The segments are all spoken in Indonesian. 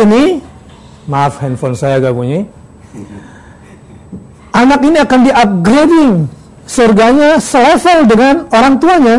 ini, maaf handphone saya agak bunyi. Anak ini akan di-upgrading surganya selevel dengan orang tuanya.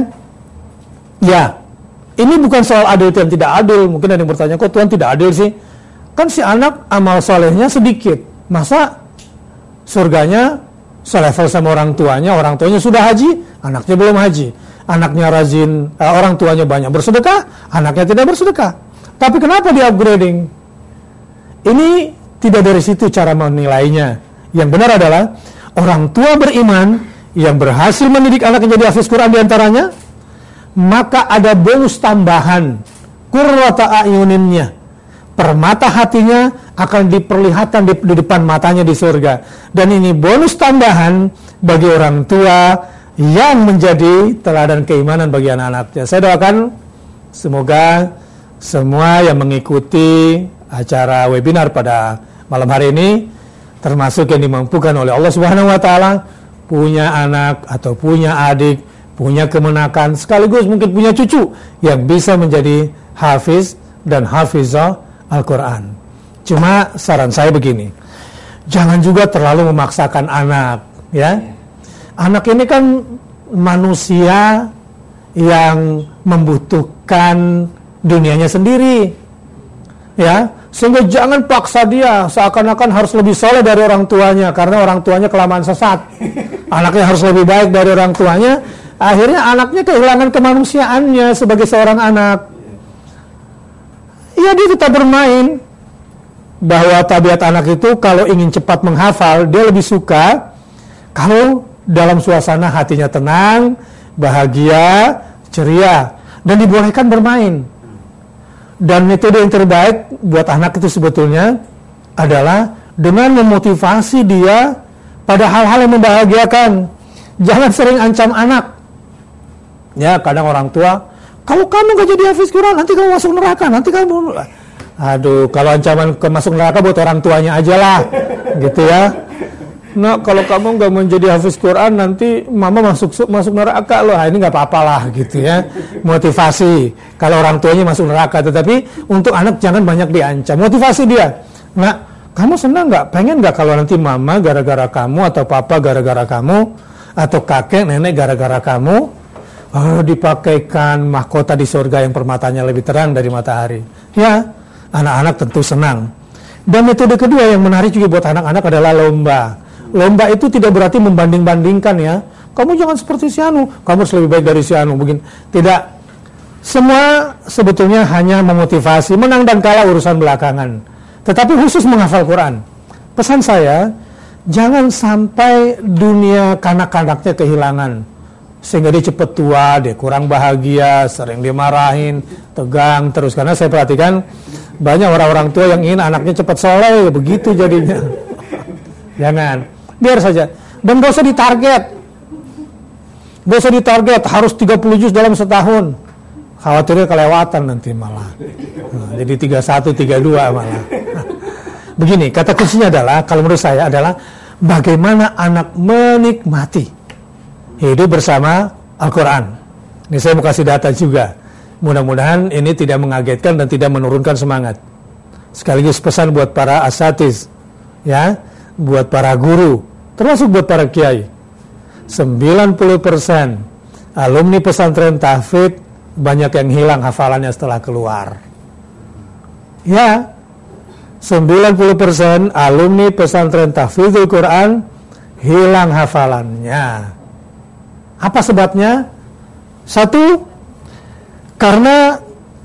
Ya, ini bukan soal adil dan tidak adil. Mungkin ada yang bertanya, kok Tuhan tidak adil sih? Kan si anak amal solehnya sedikit, masa surganya selevel sama orang tuanya sudah haji, anaknya belum haji. Anaknya rajin, orang tuanya banyak bersedekah, anaknya tidak bersedekah. Tapi kenapa di-upgrading? Ini tidak dari situ cara menilainya. Yang benar adalah orang tua beriman yang berhasil mendidik anaknya jadi hafiz Quran diantaranya, maka ada bonus tambahan, qurrata a'yuninnya, permata hatinya akan diperlihatkan di depan matanya di surga. Dan ini bonus tambahan bagi orang tua yang menjadi teladan keimanan bagi anak-anaknya. Saya doakan semoga semua yang mengikuti acara webinar pada malam hari ini, termasuk yang dimampukan oleh Allah Subhanahu wa taala, punya anak atau punya adik, punya kemenakan, sekaligus mungkin punya cucu yang bisa menjadi hafiz dan hafizah Al-Quran. Cuma saran saya begini, jangan juga terlalu memaksakan anak, ya. Anak ini kan manusia yang membutuhkan dunianya sendiri, ya. Sehingga jangan paksa dia seakan-akan harus lebih soleh dari orang tuanya karena orang tuanya kelamaan sesat. Anaknya harus lebih baik dari orang tuanya. Akhirnya anaknya kehilangan kemanusiaannya sebagai seorang anak. Ya, dia tetap bermain. Bahwa tabiat anak itu kalau ingin cepat menghafal, dia lebih suka kalau dalam suasana hatinya tenang, bahagia, ceria, dan dibolehkan bermain. Dan metode yang terbaik buat anak itu sebetulnya adalah dengan memotivasi dia pada hal-hal yang membahagiakan. Jangan sering ancam anak. Ya, kadang orang tua, kalau kamu gak jadi hafiz Quran, nanti kamu masuk neraka, nanti kamu... Aduh, kalau ancaman ke masuk neraka buat orang tuanya aja lah, gitu ya. Nah, kalau kamu gak menjadi hafiz Quran, nanti mama masuk neraka loh. Nah, ini gak apa-apa lah, gitu ya. Motivasi, kalau orang tuanya masuk neraka. Tetapi untuk anak jangan banyak diancam. Motivasi dia. Nah, kamu senang gak? Pengen gak kalau nanti mama gara-gara kamu, atau papa gara-gara kamu, atau kakek, nenek gara-gara kamu, dipakaikan mahkota di surga yang permatanya lebih terang dari matahari. Ya, anak-anak tentu senang. Dan metode kedua yang menarik juga buat anak-anak adalah lomba. Lomba itu tidak berarti membanding-bandingkan ya. Kamu jangan seperti si Anu, kamu harus lebih baik dari si Anu. Begini. Tidak. Semua sebetulnya hanya memotivasi, menang dan kalah urusan belakangan. Tetapi khusus menghafal Quran. Pesan saya, jangan sampai dunia kanak-kanaknya kehilangan. Sehingga dia cepat tua, dia kurang bahagia, sering dimarahin, tegang terus. Karena saya perhatikan banyak orang-orang tua yang ingin anaknya cepat soleh, begitu jadinya. Jangan, biar saja. Dan gak usah ditarget. Gak usah ditarget, harus 30 juz dalam setahun. Khawatirnya kelewatan nanti malah. Nah, jadi 31, 32 malah. Begini, kata kuncinya adalah, kalau menurut saya adalah bagaimana anak menikmati hidup bersama Al-Quran. Ini saya mau kasih data juga. Mudah-mudahan ini tidak mengagetkan dan tidak menurunkan semangat. Sekaligus pesan buat para asatiz, ya, buat para guru, termasuk buat para kiai. 90% alumni pesantren tahfidz banyak yang hilang hafalannya setelah keluar. Ya, 90% alumni pesantren tahfidzul Quran hilang hafalannya. Apa sebabnya? Satu, karena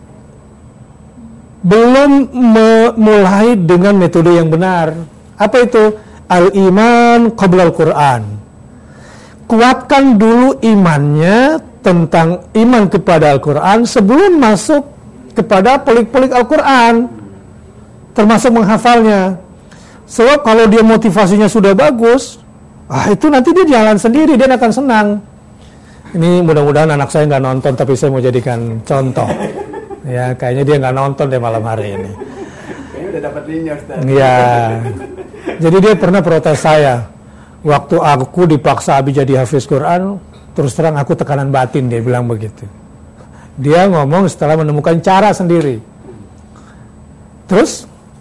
belum mulai dengan metode yang benar. Apa itu? Al-iman qabla al-Quran. Kuatkan dulu imannya tentang iman kepada Al-Quran sebelum masuk kepada pelik-pelik Al-Quran, termasuk menghafalnya. Sebab kalau dia motivasinya sudah bagus, itu nanti dia jalan sendiri, dia akan senang. Ini mudah-mudahan anak saya nggak nonton, tapi saya mau jadikan contoh. Ya, kayaknya dia nggak nonton deh malam hari ini. Kayaknya udah dapat linknya, Ustaz. Iya. Jadi dia pernah protes saya. Waktu aku dipaksa Abi jadi hafiz Quran, terus terang aku tekanan batin, dia bilang begitu. Dia ngomong setelah menemukan cara sendiri. Terus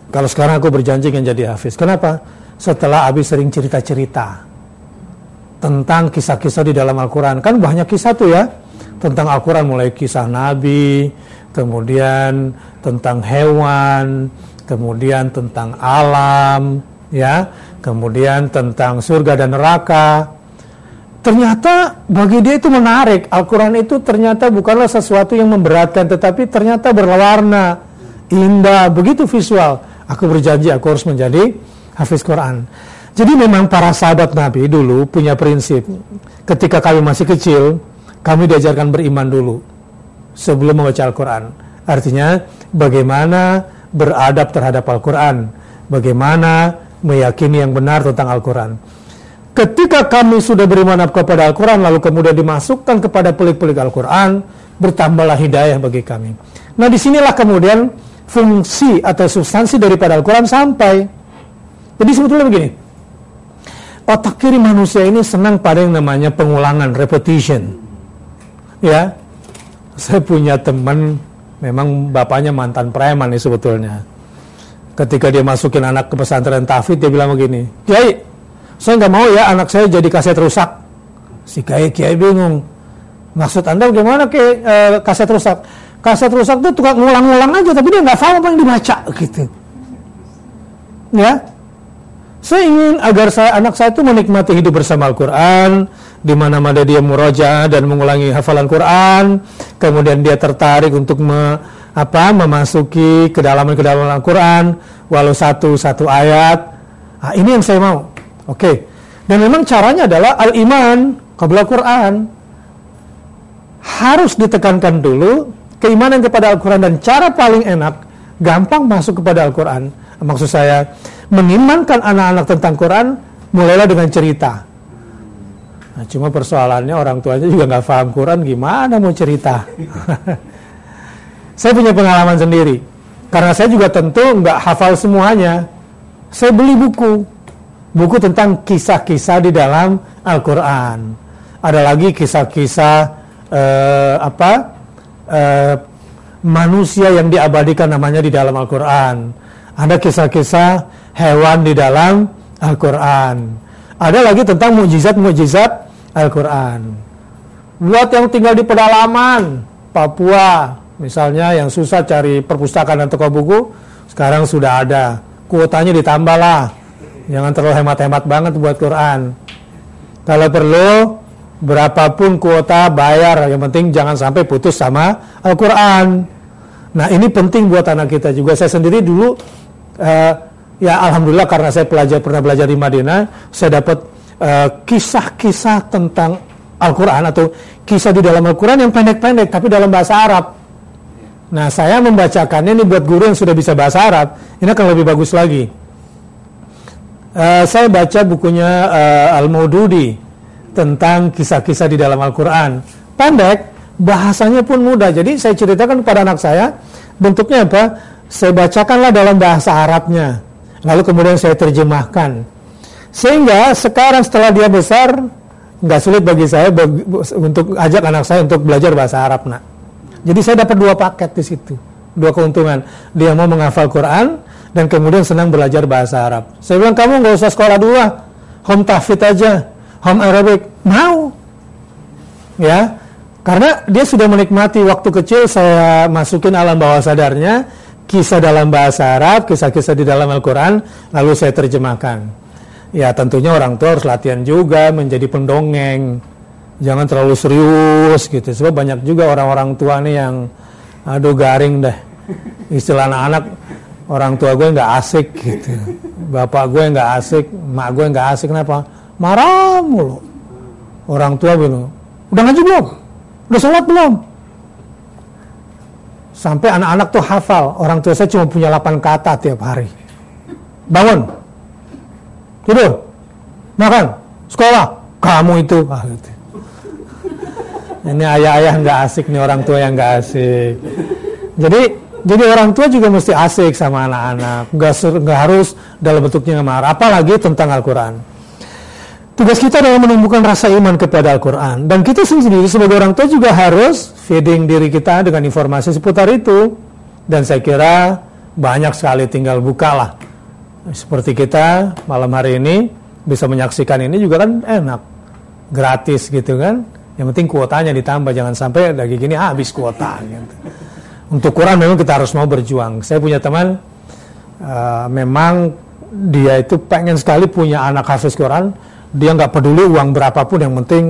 Kalau sekarang aku berjanji ingin jadi hafiz. Kenapa? Setelah Abi sering cerita-cerita tentang kisah-kisah di dalam Al-Quran. Kan banyak kisah tuh ya, tentang Al-Quran, mulai kisah Nabi, kemudian tentang hewan, kemudian tentang alam, ya, kemudian tentang surga dan neraka. Ternyata bagi dia itu menarik. Al-Quran itu ternyata bukanlah sesuatu yang memberatkan, tetapi ternyata berwarna, indah, begitu visual. Aku berjanji aku harus menjadi hafiz Quran. Jadi memang para sahabat Nabi dulu punya prinsip. Ketika kami masih kecil, kami diajarkan beriman dulu sebelum membaca Al-Quran. Artinya bagaimana beradab terhadap Al-Quran, bagaimana meyakini yang benar tentang Al-Quran. Ketika kami sudah beriman kepada Al-Quran, lalu kemudian dimasukkan kepada pelik-pelik Al-Quran, bertambahlah hidayah bagi kami. Nah, disinilah kemudian fungsi atau substansi daripada Al-Quran sampai. Jadi sebetulnya begini, otak kiri manusia ini senang pada yang namanya pengulangan, repetition. Ya, saya punya teman, memang bapaknya mantan preman nih sebetulnya. Ketika dia masukin anak ke pesantren tahfidz, dia bilang begini, Kiai, saya nggak mau ya anak saya jadi kaset rusak. Si Kiai bingung. Maksud Anda bagaimana kaset rusak? Kaset rusak itu tukang ngulang-ngulang aja, tapi dia nggak paham apa yang dibaca gitu. Ya, saya ingin agar anak saya itu menikmati hidup bersama Al-Quran, di mana-mana dia murojaah dan mengulangi hafalan Quran, kemudian dia tertarik untuk memasuki kedalaman-kedalaman Al-Quran, walau satu ayat. Nah, ini yang saya mau. Oke. Dan memang caranya adalah al-iman qabla Quran. Harus ditekankan dulu keimanan kepada Al-Quran, dan cara paling enak, gampang masuk kepada Al-Quran. Maksud saya, mengimankan anak-anak tentang Quran, mulailah dengan cerita. Nah, cuma persoalannya orang tuanya juga nggak paham Quran, gimana mau cerita? Saya punya pengalaman sendiri. Karena saya juga tentu nggak hafal semuanya. Saya beli buku tentang kisah-kisah di dalam Al-Quran. Ada lagi kisah-kisah manusia yang diabadikan namanya di dalam Al-Quran. Ada kisah-kisah hewan di dalam Al-Quran. Ada lagi tentang mukjizat-mukjizat Al-Quran. Buat yang tinggal di pedalaman Papua, misalnya yang susah cari perpustakaan dan toko buku, sekarang sudah ada. Kuotanya ditambah lah. Jangan terlalu hemat-hemat banget buat Quran. Kalau perlu, berapapun kuota bayar, yang penting jangan sampai putus sama Al-Quran. Nah, ini penting buat anak kita juga. Saya sendiri dulu, ya alhamdulillah karena saya pernah belajar di Madinah, saya dapat kisah-kisah tentang Al-Quran atau kisah di dalam Al-Quran yang pendek-pendek tapi dalam bahasa Arab. Nah, saya membacakannya ini buat guru yang sudah bisa bahasa Arab, ini akan lebih bagus lagi. Saya baca bukunya Al-Maududi tentang kisah-kisah di dalam Al-Quran. Pendek, bahasanya pun mudah. Jadi saya ceritakan kepada anak saya, bentuknya apa? Saya bacakanlah dalam bahasa Arabnya. Lalu kemudian saya terjemahkan. Sehingga sekarang setelah dia besar, nggak sulit bagi saya untuk ajak anak saya untuk belajar bahasa Arab. Nah, jadi saya dapat 2 paket di situ. 2 keuntungan. Dia mau menghafal Quran, dan kemudian senang belajar bahasa Arab. Saya bilang, kamu nggak usah sekolah dulu, home tahfidz aja. Home Arabic, mau ya, karena dia sudah menikmati waktu kecil saya masukin alam bawah sadarnya kisah dalam bahasa Arab, kisah-kisah di dalam Al-Quran, lalu saya terjemahkan. Ya tentunya orang tua harus latihan juga menjadi pendongeng, jangan terlalu serius gitu, sebab banyak juga orang-orang tua nih yang aduh garing deh, istilah anak-anak, orang tua gue nggak asik gitu, bapak gue nggak asik, mak gue nggak asik. Kenapa? Marah mulu. Orang tua bilang, udah ngaji belum? Udah sholat belum? Sampai anak-anak tuh hafal. Orang tua saya cuma punya 8 kata tiap hari. Bangun, tidur, makan, sekolah, kamu itu. Gitu. Ini ayah-ayah nggak asik nih, orang tua yang nggak asik. Jadi orang tua juga mesti asik sama anak-anak. Nggak harus dalam bentuknya marah. Apalagi tentang Al-Quran. Tugas kita adalah menumbuhkan rasa iman kepada Al-Quran. Dan kita sendiri sebagai orang tua juga harus feeding diri kita dengan informasi seputar itu. Dan saya kira banyak sekali, tinggal buka lah. Seperti kita malam hari ini bisa menyaksikan ini juga kan enak, gratis gitu kan. Yang penting kuotanya ditambah, jangan sampai lagi gini habis kuota gitu. Untuk Quran memang kita harus mau berjuang. Saya punya teman memang dia itu pengen sekali punya anak hafiz Quran. Dia nggak peduli uang berapapun, yang penting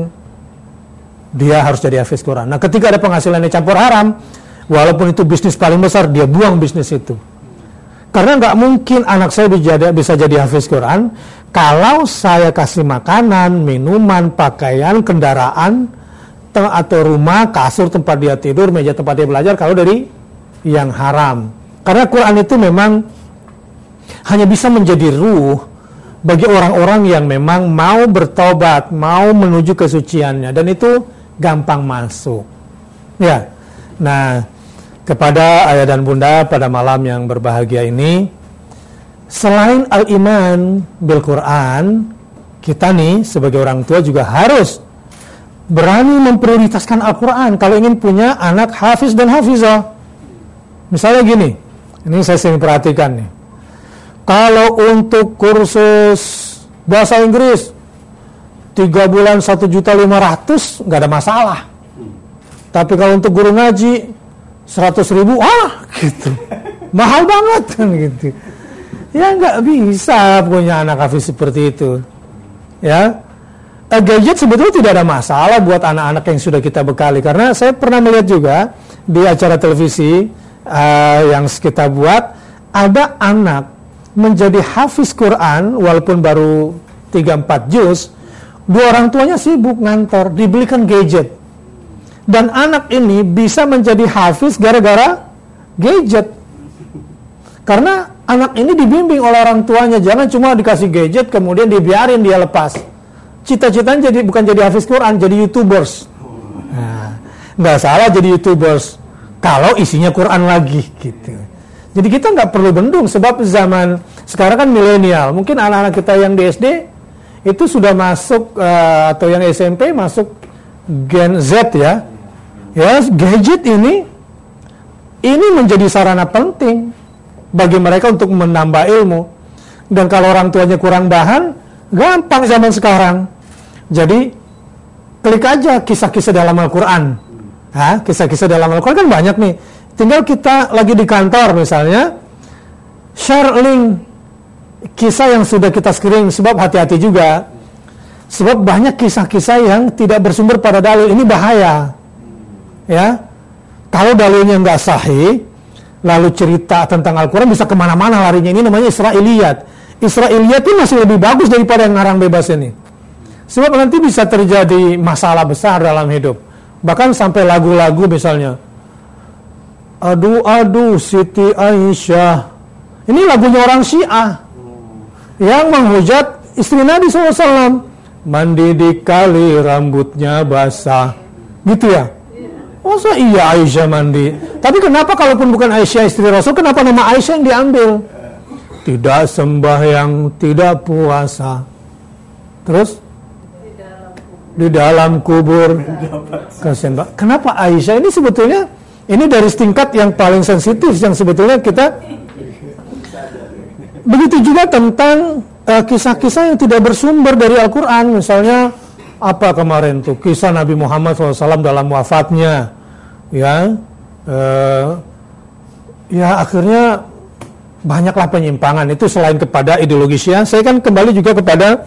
dia harus jadi hafiz Quran. Nah, ketika ada penghasilannya campur haram, walaupun itu bisnis paling besar, dia buang bisnis itu. Karena nggak mungkin anak saya bisa jadi hafiz Quran kalau saya kasih makanan, minuman, pakaian, kendaraan, atau rumah, kasur tempat dia tidur, meja tempat dia belajar, kalau dari yang haram. Karena Quran itu memang hanya bisa menjadi ruh bagi orang-orang yang memang mau bertobat, mau menuju kesuciannya, dan itu gampang masuk. Ya. Nah, kepada ayah dan bunda pada malam yang berbahagia ini, selain al-iman bil Quran, kita nih sebagai orang tua juga harus berani memprioritaskan Al-Quran kalau ingin punya anak hafiz dan hafizah. Misalnya gini, ini saya sering perhatikan nih. Kalau untuk kursus bahasa Inggris 3 bulan 1.500.000 nggak ada masalah. Tapi kalau untuk guru ngaji 100.000, gitu, mahal banget kan gitu. Ya nggak bisa punya anak hafiz seperti itu. Ya, gadget sebetulnya tidak ada masalah buat anak-anak yang sudah kita bekali. Karena saya pernah melihat juga di acara televisi yang kita buat, ada anak menjadi hafiz Quran walaupun baru 3-4 juz, dua orang tuanya sibuk ngantor, dibelikan gadget. Dan anak ini bisa menjadi hafiz gara-gara gadget. Karena anak ini dibimbing oleh orang tuanya, jangan cuma dikasih gadget kemudian dibiarin dia lepas. Cita-citanya bukan jadi hafiz Quran, jadi YouTubers. Nah, nggak salah jadi YouTubers kalau isinya Quran lagi gitu. Jadi kita nggak perlu bendung, sebab zaman sekarang kan milenial. Mungkin anak-anak kita yang di SD itu sudah masuk atau yang SMP masuk Gen Z ya. Ya, gadget ini menjadi sarana penting bagi mereka untuk menambah ilmu. Dan kalau orang tuanya kurang bahan, gampang zaman sekarang. Jadi klik aja kisah-kisah dalam Al-Quran. Kisah-kisah dalam Al-Quran kan banyak nih. Tinggal kita lagi di kantor misalnya, share link kisah yang sudah kita screen, sebab hati-hati juga. Sebab banyak kisah-kisah yang tidak bersumber pada dalil, ini bahaya. Ya, kalau dalilnya nggak sahih, lalu cerita tentang Al-Quran bisa kemana-mana larinya. Ini namanya Israiliyat. Israiliyat itu masih lebih bagus daripada yang ngarang bebas ini. Sebab nanti bisa terjadi masalah besar dalam hidup. Bahkan sampai lagu-lagu misalnya, aduh Siti Aisyah. Ini lagunya orang Syiah yang menghujat istri Nabi SAW. Mandi di kali rambutnya basah, gitu ya. Masa iya Aisyah mandi? Tapi kenapa kalaupun bukan Aisyah istri Rasul, kenapa nama Aisyah yang diambil? Tidak sembahyang, tidak puasa. Terus? Di dalam kubur. Kenapa Aisyah? Ini sebetulnya, ini dari tingkat yang paling sensitif, yang sebetulnya kita. Begitu juga tentang kisah-kisah yang tidak bersumber dari Al-Quran. Misalnya, apa kemarin tuh? Kisah Nabi Muhammad SAW dalam wafatnya. Ya, akhirnya banyaklah penyimpangan. Itu selain kepada ideologi Syiah, saya kan kembali juga kepada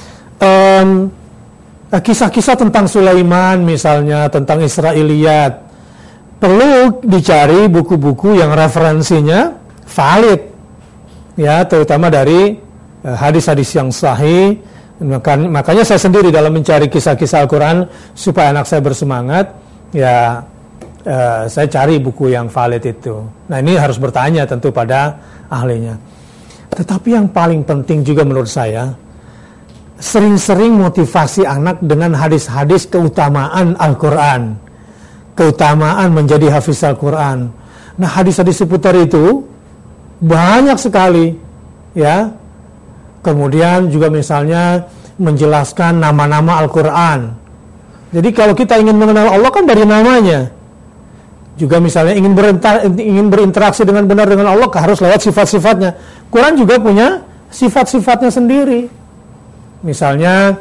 kisah-kisah tentang Sulaiman misalnya, tentang Israiliyat. Perlu dicari buku-buku yang referensinya valid, ya, terutama dari hadis-hadis yang sahih. Makanya saya sendiri dalam mencari kisah-kisah Al-Quran supaya anak saya bersemangat, ya, saya cari buku yang valid itu. Nah, ini harus bertanya tentu pada ahlinya. Tetapi yang paling penting juga menurut saya, sering-sering motivasi anak dengan hadis-hadis keutamaan Al-Quran, keutamaan menjadi hafiz Al-Quran. Nah, hadis-hadis seputar itu banyak sekali, ya. Kemudian juga misalnya menjelaskan nama-nama Al-Quran. Jadi kalau kita ingin mengenal Allah kan dari namanya. Juga misalnya ingin berinteraksi dengan benar dengan Allah, harus lewat sifat-sifatnya. Quran juga punya sifat-sifatnya sendiri. Misalnya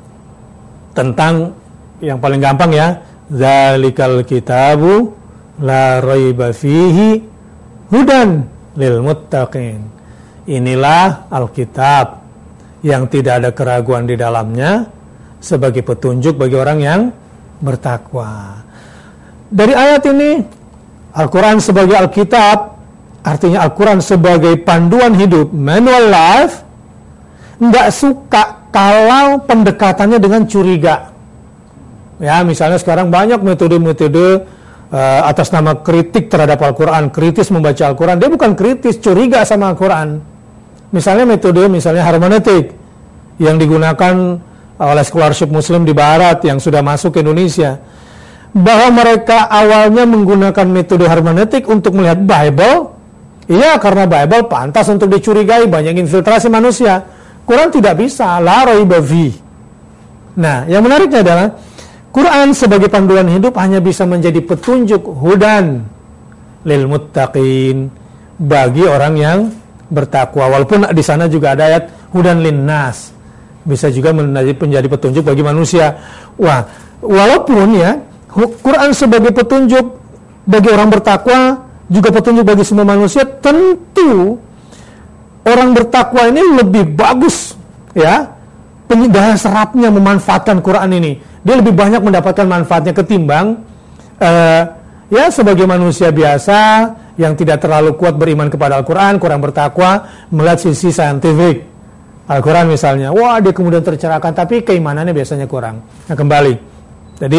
tentang yang paling gampang ya, zalikal kitabu la raiba fihi hudan lil muttaqin. Inilah Alkitab yang tidak ada keraguan di dalamnya sebagai petunjuk bagi orang yang bertakwa. Dari ayat ini, Al-Quran sebagai Alkitab, artinya Al-Quran sebagai panduan hidup, manual life, nggak suka kalau pendekatannya dengan curiga. Ya, misalnya sekarang banyak metode-metode atas nama kritik terhadap Al-Quran, kritis membaca Al-Quran. Dia bukan kritis, curiga sama Al-Quran. Misalnya misalnya hermeneutik yang digunakan oleh scholarship Muslim di Barat yang sudah masuk ke Indonesia. Bahwa mereka awalnya menggunakan metode hermeneutik untuk melihat Bible, iya, karena Bible pantas untuk dicurigai, banyak infiltrasi manusia. Quran tidak bisa, la raiba fi. Nah, yang menariknya adalah Quran sebagai panduan hidup hanya bisa menjadi petunjuk hudan lil muttaqin, bagi orang yang bertakwa. Walaupun di sana juga ada ayat hudan linnas, bisa juga menjadi petunjuk bagi manusia. Wah, walaupun ya Quran sebagai petunjuk bagi orang bertakwa, juga petunjuk bagi semua manusia, tentu orang bertakwa ini lebih bagus ya daya serapnya memanfaatkan Quran ini. Dia lebih banyak mendapatkan manfaatnya ketimbang ya sebagai manusia biasa yang tidak terlalu kuat beriman kepada Al-Quran, kurang bertakwa, melihat sisi saintifik Al-Quran misalnya, wah dia kemudian tercerahkan, tapi keimanannya biasanya kurang. Nah, kembali, jadi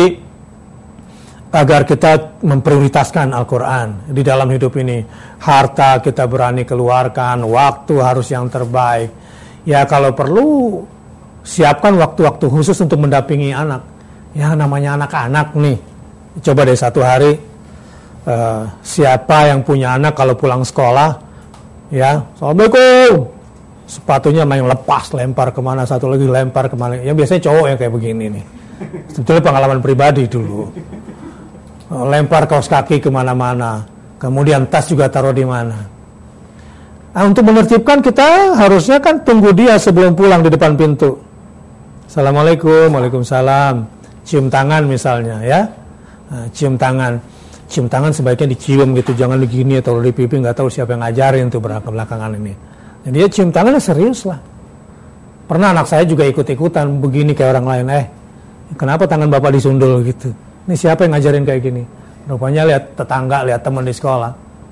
agar kita memprioritaskan Al-Quran di dalam hidup ini, harta kita berani keluarkan, waktu harus yang terbaik. Ya kalau perlu siapkan waktu-waktu khusus untuk mendampingi anak. Ya namanya anak-anak nih, coba deh satu hari siapa yang punya anak kalau pulang sekolah, ya Assalamualaikum, sepatunya main lepas, lempar kemana, satu lagi lempar kemana. Ya biasanya cowok yang kayak begini nih. Sebetulnya pengalaman pribadi dulu. Lempar kaos kaki kemana-mana, kemudian tas juga taruh di mana. Nah, untuk menertibkan kita harusnya kan tunggu dia sebelum pulang di depan pintu. Assalamualaikum, waalaikumsalam. Cium tangan misalnya ya, nah, cium tangan sebaiknya dicium gitu, jangan begini atau di pipi, nggak tahu siapa yang ngajarin tuh belakangan ini. Jadi ya cium tangannya serius lah. Pernah anak saya juga ikut-ikutan begini kayak orang lain, kenapa tangan bapak disundul gitu? Ini siapa yang ngajarin kayak gini? Rupanya lihat tetangga, lihat teman di sekolah.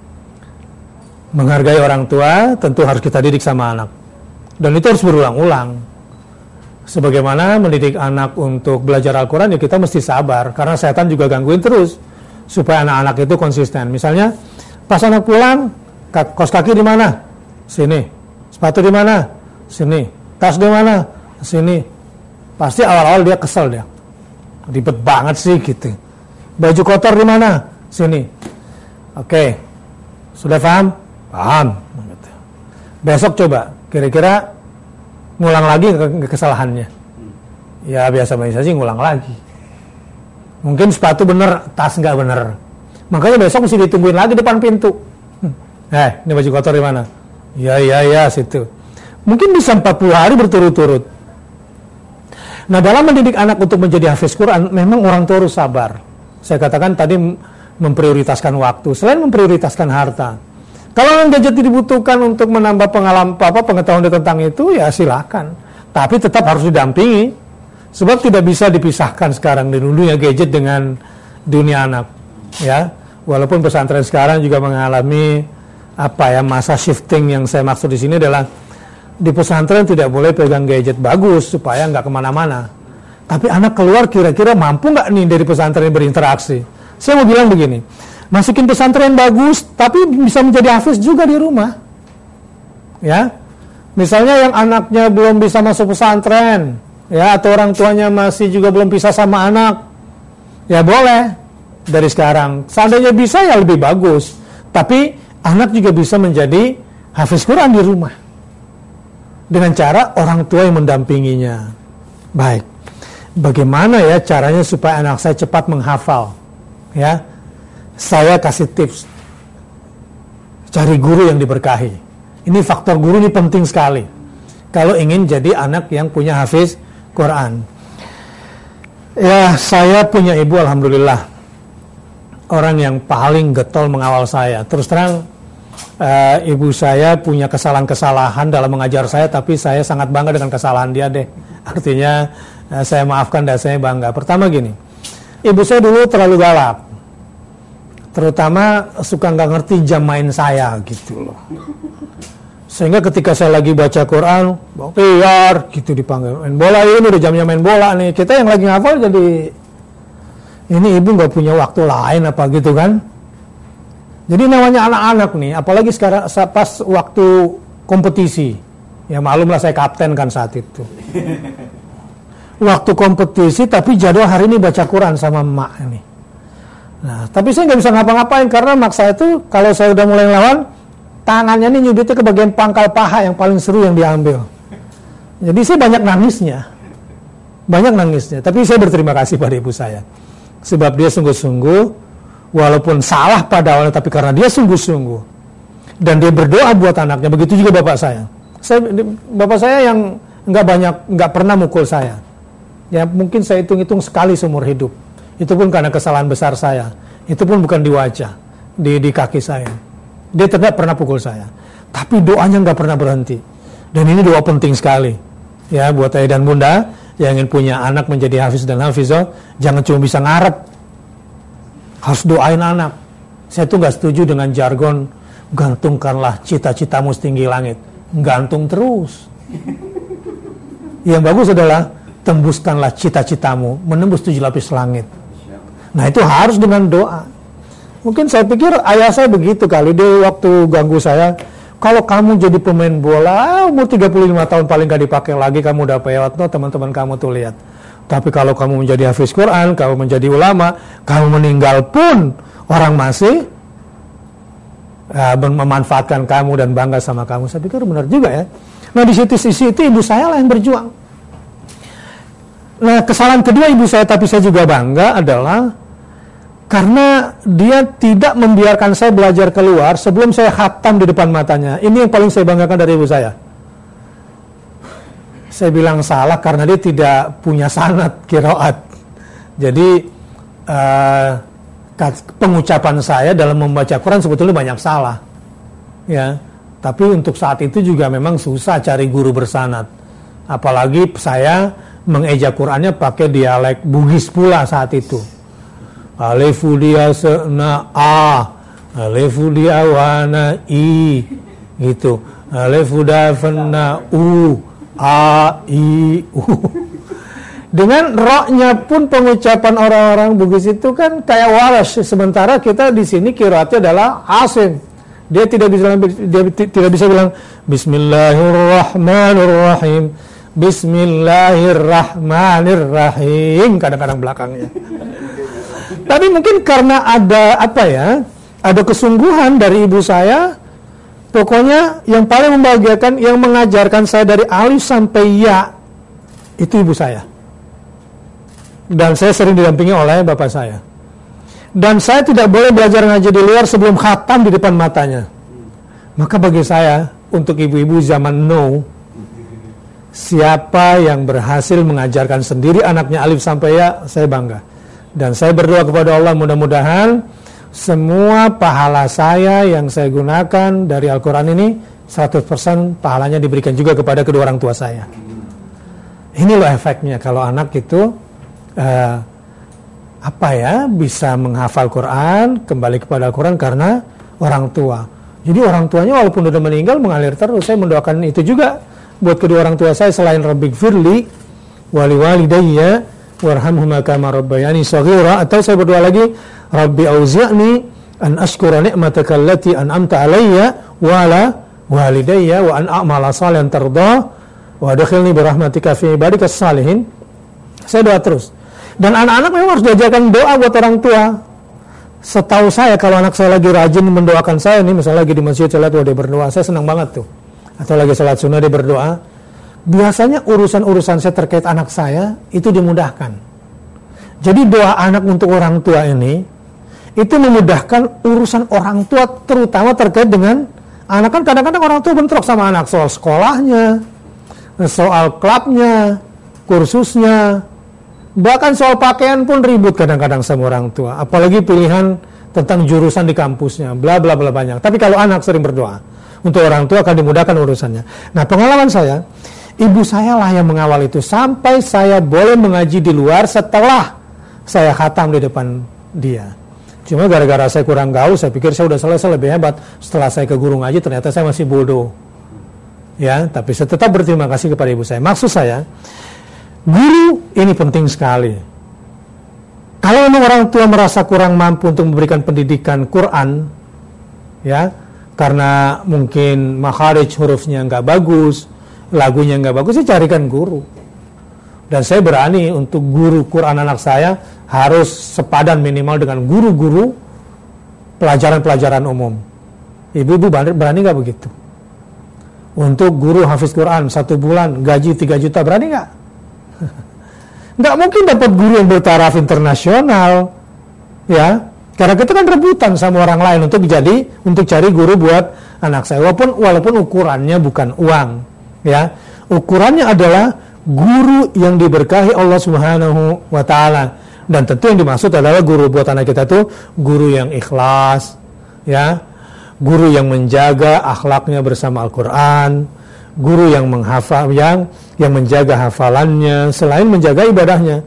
Menghargai orang tua tentu harus kita didik sama anak. Dan itu harus berulang-ulang. Sebagaimana mendidik anak untuk belajar Al-Quran, ya kita mesti sabar. Karena setan juga gangguin terus. Supaya anak-anak itu konsisten. Misalnya, pas anak pulang, kaos kaki di mana? Sini. Sepatu di mana? Sini. Tas di mana? Sini. Pasti awal-awal dia kesel dia. Ribet banget sih gitu. Baju kotor di mana? Sini. Oke. Sudah paham? Paham. Besok coba. Kira-kira ngulang lagi kesalahannya. Ya biasa-biasa sih ngulang lagi. Mungkin sepatu bener, tas nggak bener. Makanya besok mesti ditungguin lagi depan pintu. Ini baju kotor di mana? Ya situ. Mungkin bisa 40 hari berturut-turut. Nah, dalam mendidik anak untuk menjadi hafiz Quran, memang orang tua harus sabar. Saya katakan tadi memprioritaskan waktu, selain memprioritaskan harta. Kalau gadget dibutuhkan untuk menambah pengetahuan tentang itu, ya silakan. Tapi tetap harus didampingi. Sebab tidak bisa dipisahkan sekarang di dunia gadget dengan dunia anak. Ya, walaupun pesantren sekarang juga mengalami masa shifting. Yang saya maksud di sini adalah di pesantren tidak boleh pegang gadget bagus supaya nggak kemana-mana. Tapi anak keluar kira-kira mampu nggak nih dari pesantren berinteraksi? Saya mau bilang begini, masukin pesantren bagus, tapi bisa menjadi hafiz juga di rumah. Ya, misalnya yang anaknya belum bisa masuk pesantren, ya atau orang tuanya masih juga belum bisa sama anak, ya boleh dari sekarang. Seandainya bisa ya lebih bagus. Tapi anak juga bisa menjadi hafiz Quran di rumah. Dengan cara orang tua yang mendampinginya. Baik. Bagaimana ya caranya supaya anak saya cepat menghafal? Ya. saya kasih tips. Cari guru yang diberkahi. Ini faktor guru ini penting sekali. Kalau ingin jadi anak yang punya hafiz Quran. Ya, saya punya ibu alhamdulillah. Orang yang paling getol mengawal saya. Terus terang, ibu saya punya kesalahan-kesalahan dalam mengajar saya, tapi saya sangat bangga dengan kesalahan dia deh. Artinya, saya maafkan dan saya bangga. Pertama gini, ibu saya dulu terlalu galak. Terutama suka nggak ngerti jam main saya gitu loh. Sehingga ketika saya lagi baca Quran, keluar gitu dipanggil, main bola ini udah jamnya main bola nih. Kita yang lagi ngafal jadi, ini ibu nggak punya waktu lain apa gitu kan? Jadi namanya anak-anak nih, apalagi sekarang pas waktu kompetisi, ya maklumlah saya kapten kan saat itu. Waktu kompetisi tapi jadwal hari ini baca Quran sama emak ini. Nah, tapi saya nggak bisa ngapa-ngapain karena emak saya itu kalau saya udah mulai lawan, tangannya ini nyudutnya ke bagian pangkal paha yang paling seru yang diambil. Jadi saya banyak nangisnya. Tapi saya berterima kasih pada ibu saya. Sebab dia sungguh-sungguh, walaupun salah pada awalnya, tapi karena dia sungguh-sungguh. Dan dia berdoa buat anaknya. Begitu juga bapak saya. Bapak saya yang nggak pernah mukul saya. Ya mungkin saya hitung-hitung sekali seumur hidup. Itu pun karena kesalahan besar saya. Itu pun bukan di wajah, di kaki saya. Dia tidak pernah pukul saya. Tapi doanya nggak pernah berhenti. Dan ini doa penting sekali. Ya, buat ayah dan bunda yang ingin punya anak menjadi hafiz dan hafizah, jangan cuma bisa ngarep. Harus doain anak. Saya tuh nggak setuju dengan jargon, gantungkanlah cita-citamu setinggi langit. Gantung terus. Yang bagus adalah, tembuskanlah cita-citamu menembus 7 lapis langit. Nah itu harus dengan doa. Mungkin saya pikir ayah saya begitu kali, dia waktu ganggu saya, kalau kamu jadi pemain bola, umur 35 tahun paling gak dipakai lagi, kamu udah pewat, no, teman-teman kamu tuh lihat. Tapi kalau kamu menjadi hafiz Quran, kamu menjadi ulama, kamu meninggal pun, orang masih memanfaatkan kamu dan bangga sama kamu. Saya pikir benar juga ya. Nah di sisi itu ibu saya lah yang berjuang. Nah kesalahan kedua ibu saya, tapi saya juga bangga, adalah karena dia tidak membiarkan saya belajar keluar sebelum saya khatam di depan matanya. Ini yang paling saya banggakan dari ibu saya. Saya bilang salah karena dia tidak punya sanad qiraat. Jadi pengucapan saya dalam membaca Quran sebetulnya banyak salah. Ya, tapi untuk saat itu juga memang susah cari guru bersanad. Apalagi saya mengeja Qurannya pakai dialek Bugis pula saat itu. Alifu dia sena a, alifu dia wana i, gitu. Alifu dafna u, a i u. Dengan roknya pun pengucapan orang-orang Bugis itu kan kayak waras. Sementara kita di sini qiraatnya adalah Asim. Dia tidak bisa bilang Bismillahirrahmanirrahim. Bismillahirrahmanirrahim kadang-kadang belakangnya. Tapi mungkin karena ada kesungguhan dari ibu saya. Pokoknya yang paling membahagiakan, yang mengajarkan saya dari alif sampai ya, itu ibu saya. Dan saya sering didampingi oleh bapak saya. Dan saya tidak boleh belajar ngaji di luar sebelum khatam di depan matanya. Maka bagi saya, untuk ibu-ibu zaman now, siapa yang berhasil mengajarkan sendiri anaknya alif sampai ya, saya bangga. Dan saya berdoa kepada Allah, mudah-mudahan semua pahala saya yang saya gunakan dari Al-Quran ini 100% pahalanya diberikan juga kepada kedua orang tua saya. Ini loh efeknya kalau anak itu bisa menghafal Quran, kembali kepada Al-Quran karena orang tua. Jadi orang tuanya walaupun sudah meninggal mengalir terus. Saya mendoakan itu juga buat kedua orang tua saya, selain Rabbighfirli wali walidayya warhamhuma kama rabbayani shaghira, atau saya berdoa lagi, Rabbi auzi'ni an ashkura ni'mataka allati an'amta alayya wa ala walidayya wa an a'mala salihan tardah wa adkhilni bi rahmatika fi ibadikas salihin. Saya doa terus. Dan anak-anak memang harus diajarkan doa buat orang tua. Setahu saya kalau anak saya lagi rajin mendoakan saya nih, misalnya lagi di masjid saya lihat dia berdoa, saya senang banget tuh. Atau lagi salat sunnah dia berdoa, biasanya urusan-urusan saya terkait anak saya itu dimudahkan. Jadi doa anak untuk orang tua ini itu memudahkan urusan orang tua, terutama terkait dengan anak. Kan kadang-kadang orang tua bentrok sama anak soal sekolahnya, soal klubnya, kursusnya, bahkan soal pakaian pun ribut kadang-kadang sama orang tua. Apalagi pilihan tentang jurusan di kampusnya, bla bla bla banyak. Tapi kalau anak sering berdoa, untuk orang tua akan dimudahkan urusannya. Nah, pengalaman saya, ibu saya lah yang mengawal itu sampai saya boleh mengaji di luar setelah saya khatam di depan dia. Cuma gara-gara saya kurang gaul, saya pikir saya udah selesai lebih hebat. Setelah saya ke guru ngaji, ternyata saya masih bodoh. Ya, tapi saya tetap berterima kasih kepada ibu saya. Maksud saya, guru ini penting sekali. Kalau memang orang tua merasa kurang mampu untuk memberikan pendidikan Quran, ya, karena mungkin makharij hurufnya nggak bagus, lagunya nggak bagus, saya carikan guru. Dan saya berani untuk guru Quran anak saya harus sepadan minimal dengan guru-guru pelajaran-pelajaran umum. Ibu-ibu berani nggak begitu? Untuk guru hafiz Quran 1 bulan gaji 3 juta, berani nggak? Nggak mungkin dapat guru yang bertaraf internasional, ya, karena kita kan rebutan sama orang lain untuk cari guru buat anak saya, walaupun ukurannya bukan uang, ya, ukurannya adalah guru yang diberkahi Allah Subhanahu wa Ta'ala. Dan tentu yang dimaksud adalah guru buat anak kita tuh guru yang ikhlas, ya, guru yang menjaga akhlaknya bersama Al-Quran, guru yang menghafal, yang menjaga hafalannya selain menjaga ibadahnya.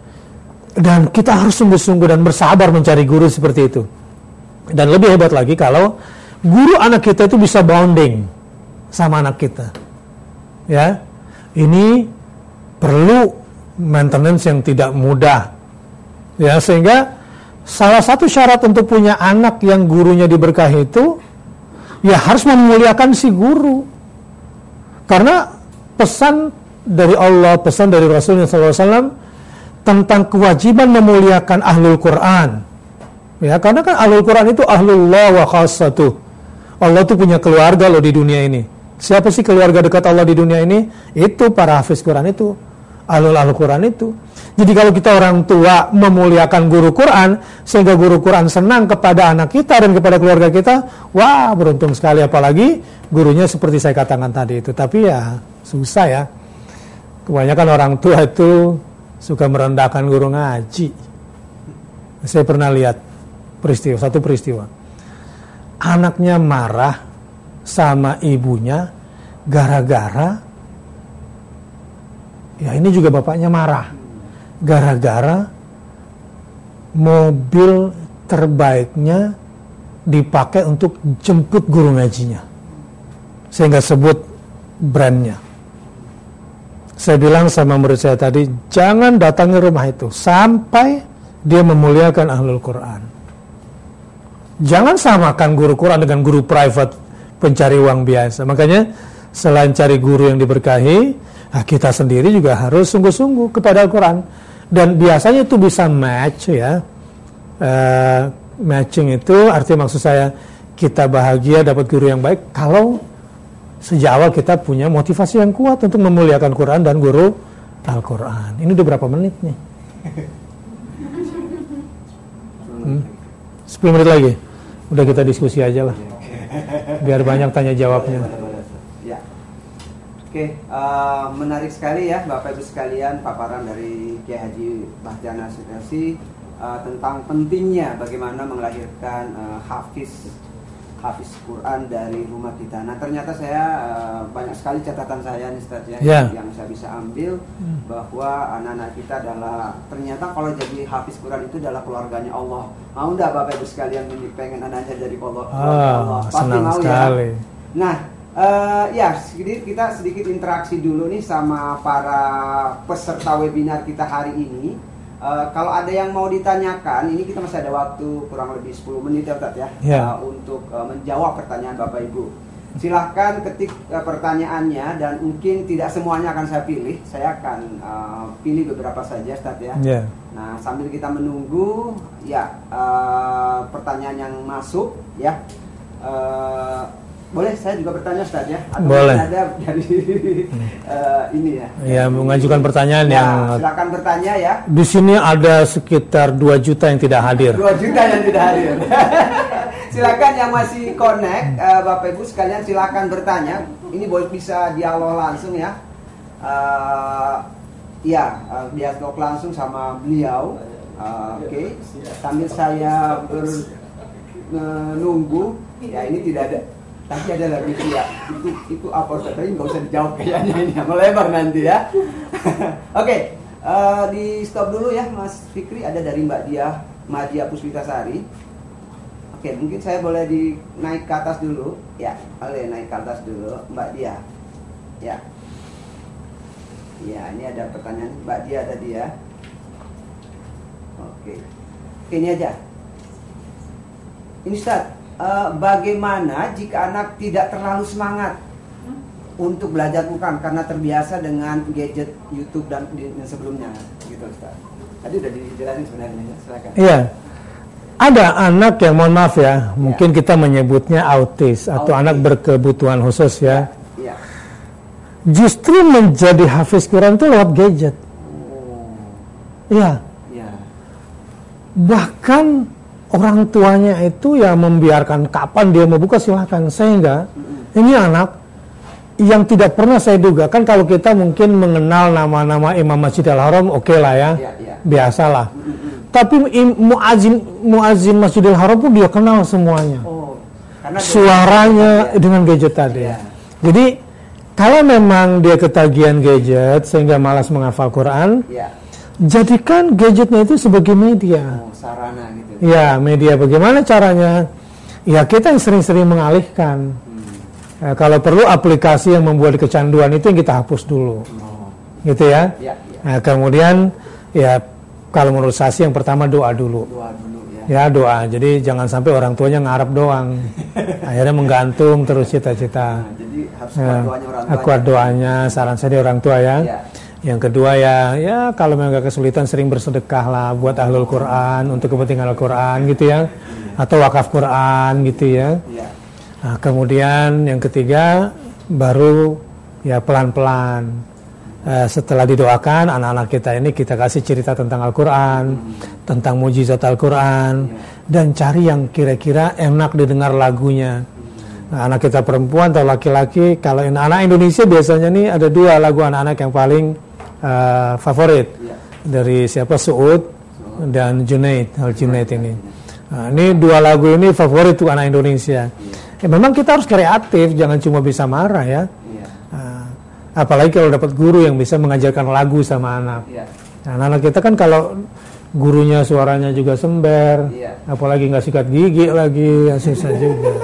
Dan kita harus sungguh-sungguh dan bersabar mencari guru seperti itu. Dan lebih hebat lagi kalau guru anak kita itu bisa bonding sama anak kita, ya. Ini perlu maintenance yang tidak mudah, ya, sehingga salah satu syarat untuk punya anak yang gurunya diberkahi itu ya harus memuliakan si guru. Karena pesan dari Allah, pesan dari Rasulullah SAW tentang kewajiban memuliakan ahlul Quran, ya, karena kan ahlul Quran itu ahlullah wa khassatuh. Allah itu punya keluarga loh di dunia ini. Siapa sih keluarga dekat Allah di dunia ini? Itu para hafiz Quran itu, ahlul Quran itu. Jadi kalau kita orang tua memuliakan guru Quran sehingga guru Quran senang kepada anak kita dan kepada keluarga kita, wah, beruntung sekali. Apalagi gurunya seperti saya katakan tadi itu. Tapi ya susah, ya. Kebanyakan orang tua itu suka merendahkan guru ngaji. Saya pernah lihat satu peristiwa. Anaknya marah sama ibunya gara-gara, ya ini juga bapaknya marah, gara-gara mobil terbaiknya dipakai untuk jemput guru ngajinya. Saya nggak sebut brandnya. Saya bilang sama murid saya tadi, jangan datangi rumah itu sampai dia memuliakan ahlul Quran. Jangan samakan guru Quran dengan guru private pencari uang biasa. Makanya selain cari guru yang diberkahi, kita sendiri juga harus sungguh-sungguh kepada Al-Quran. Dan biasanya itu bisa match, ya. Matching itu artinya maksud saya kita bahagia dapat guru yang baik kalau sejak awal kita punya motivasi yang kuat untuk memuliakan Quran dan guru Al-Quran. Ini udah berapa menit nih? 10 menit lagi. Udah kita diskusi aja lah. Biar banyak tanya jawabnya. Ya. Oke, menarik sekali ya Bapak Ibu sekalian paparan dari Kiai Haji Bahtiar Nasir Elsi tentang pentingnya bagaimana melahirkan hafiz Quran dari rumah kita. Nah, ternyata saya banyak sekali catatan saya nih Ustaz, ya, yang saya bisa ambil bahwa anak-anak kita adalah ternyata kalau jadi hafiz Quran itu adalah keluarganya Allah. Mau enggak Bapak Ibu sekalian pengen anaknya jadi keluarga Allah? Pasti senang mau, sekali. Ya. Nah, ya kita sedikit interaksi dulu nih sama para peserta webinar kita hari ini. Kalau ada yang mau ditanyakan, ini kita masih ada waktu kurang lebih 10 menit ya Ustaz, ya, untuk menjawab pertanyaan Bapak Ibu. Silahkan ketik pertanyaannya dan mungkin tidak semuanya akan saya pilih. Saya akan pilih beberapa saja Ustaz, ya. Nah, sambil kita menunggu ya pertanyaan yang masuk, ya. boleh saya juga bertanya Ustaz ya? Atau Boleh. ada dari ini ya? Ya, mengajukan pertanyaan Ya, yang silakan bertanya ya. di sini ada sekitar 2 juta yang tidak hadir. 2 juta yang tidak hadir. Silakan yang masih connect, Bapak Ibu sekalian silakan bertanya. Ini boleh bisa dialog langsung ya. Dialog langsung sama beliau. Oke. Sambil saya menunggu. Ya ini tidak ada. Tapi ada lagi ya. Itu apa Ustaz? Tapi nggak usah dijawab kayaknya ini. Melebar nanti ya. Oke. Di stop dulu ya Mas Fikri. Ada dari Mbak Dia Madia Puspitasari. Oke, mungkin saya boleh naik ke atas dulu. Ya, boleh naik ke atas dulu Mbak Dia. Ya. Ya, ini ada pertanyaan Mbak Dia tadi ya. Oke. Ini aja. Ini Ustaz, bagaimana jika anak tidak terlalu semangat untuk belajar Quran karena terbiasa dengan gadget YouTube dan sebelumnya gitu Ustaz. Tadi udah dijelasin sebenarnya ya. Silakan. Iya. Ada anak yang mohon maaf ya, mungkin kita menyebutnya autis atau anak berkebutuhan khusus ya. Iya. Justru menjadi hafiz Quran itu lewat gadget. Iya. Iya. Bahkan orang tuanya itu ya membiarkan kapan dia mau buka silahkan. Sehingga ini anak yang tidak pernah saya duga. Kan kalau kita mungkin mengenal nama-nama Imam Masjidil Haram, oke lah ya. Biasalah. Tapi muazin Masjidil Haram pun dia kenal semuanya. Karena suaranya dengan gadget tadi. Jadi kalau memang dia ketagihan gadget sehingga malas menghafal Quran, jadikan gadgetnya itu sebagai media. Sarana gitu. Ya, media. Bagaimana caranya? Ya kita yang sering-sering mengalihkan. Kalau perlu aplikasi yang membuat kecanduan itu yang kita hapus dulu. Gitu ya. Nah, kemudian ya kalau menurut saya sih yang pertama doa dulu. Ya doa. Jadi jangan sampai orang tuanya ngarep doang. Akhirnya menggantung terus cita-cita. Jadi harus kuat doanya orang tua. Kuat doanya, saran saya orang tua ya. Yang kedua ya kalau memang agak kesulitan sering bersedekah lah buat ahlul Quran untuk kepentingan Al-Quran gitu ya. Atau wakaf Quran gitu ya. Nah, kemudian yang ketiga baru ya pelan-pelan. Setelah didoakan anak-anak kita ini kita kasih cerita tentang Al-Quran, tentang mujizat Al-Quran, dan cari yang kira-kira enak didengar lagunya. Nah, anak kita perempuan atau laki-laki, kalau anak Indonesia biasanya nih ada 2 lagu anak-anak yang paling favorit dari siapa, Suud dan Junaid, Al-Junaid ini. Nah, ini 2 lagu ini favorit tuh anak Indonesia. Memang kita harus kreatif, jangan cuma bisa marah ya. Apalagi kalau dapat guru yang bisa mengajarkan lagu sama anak. Nah, anak kita kan kalau gurunya suaranya juga sember, apalagi nggak sikat gigi lagi, ya susah juga.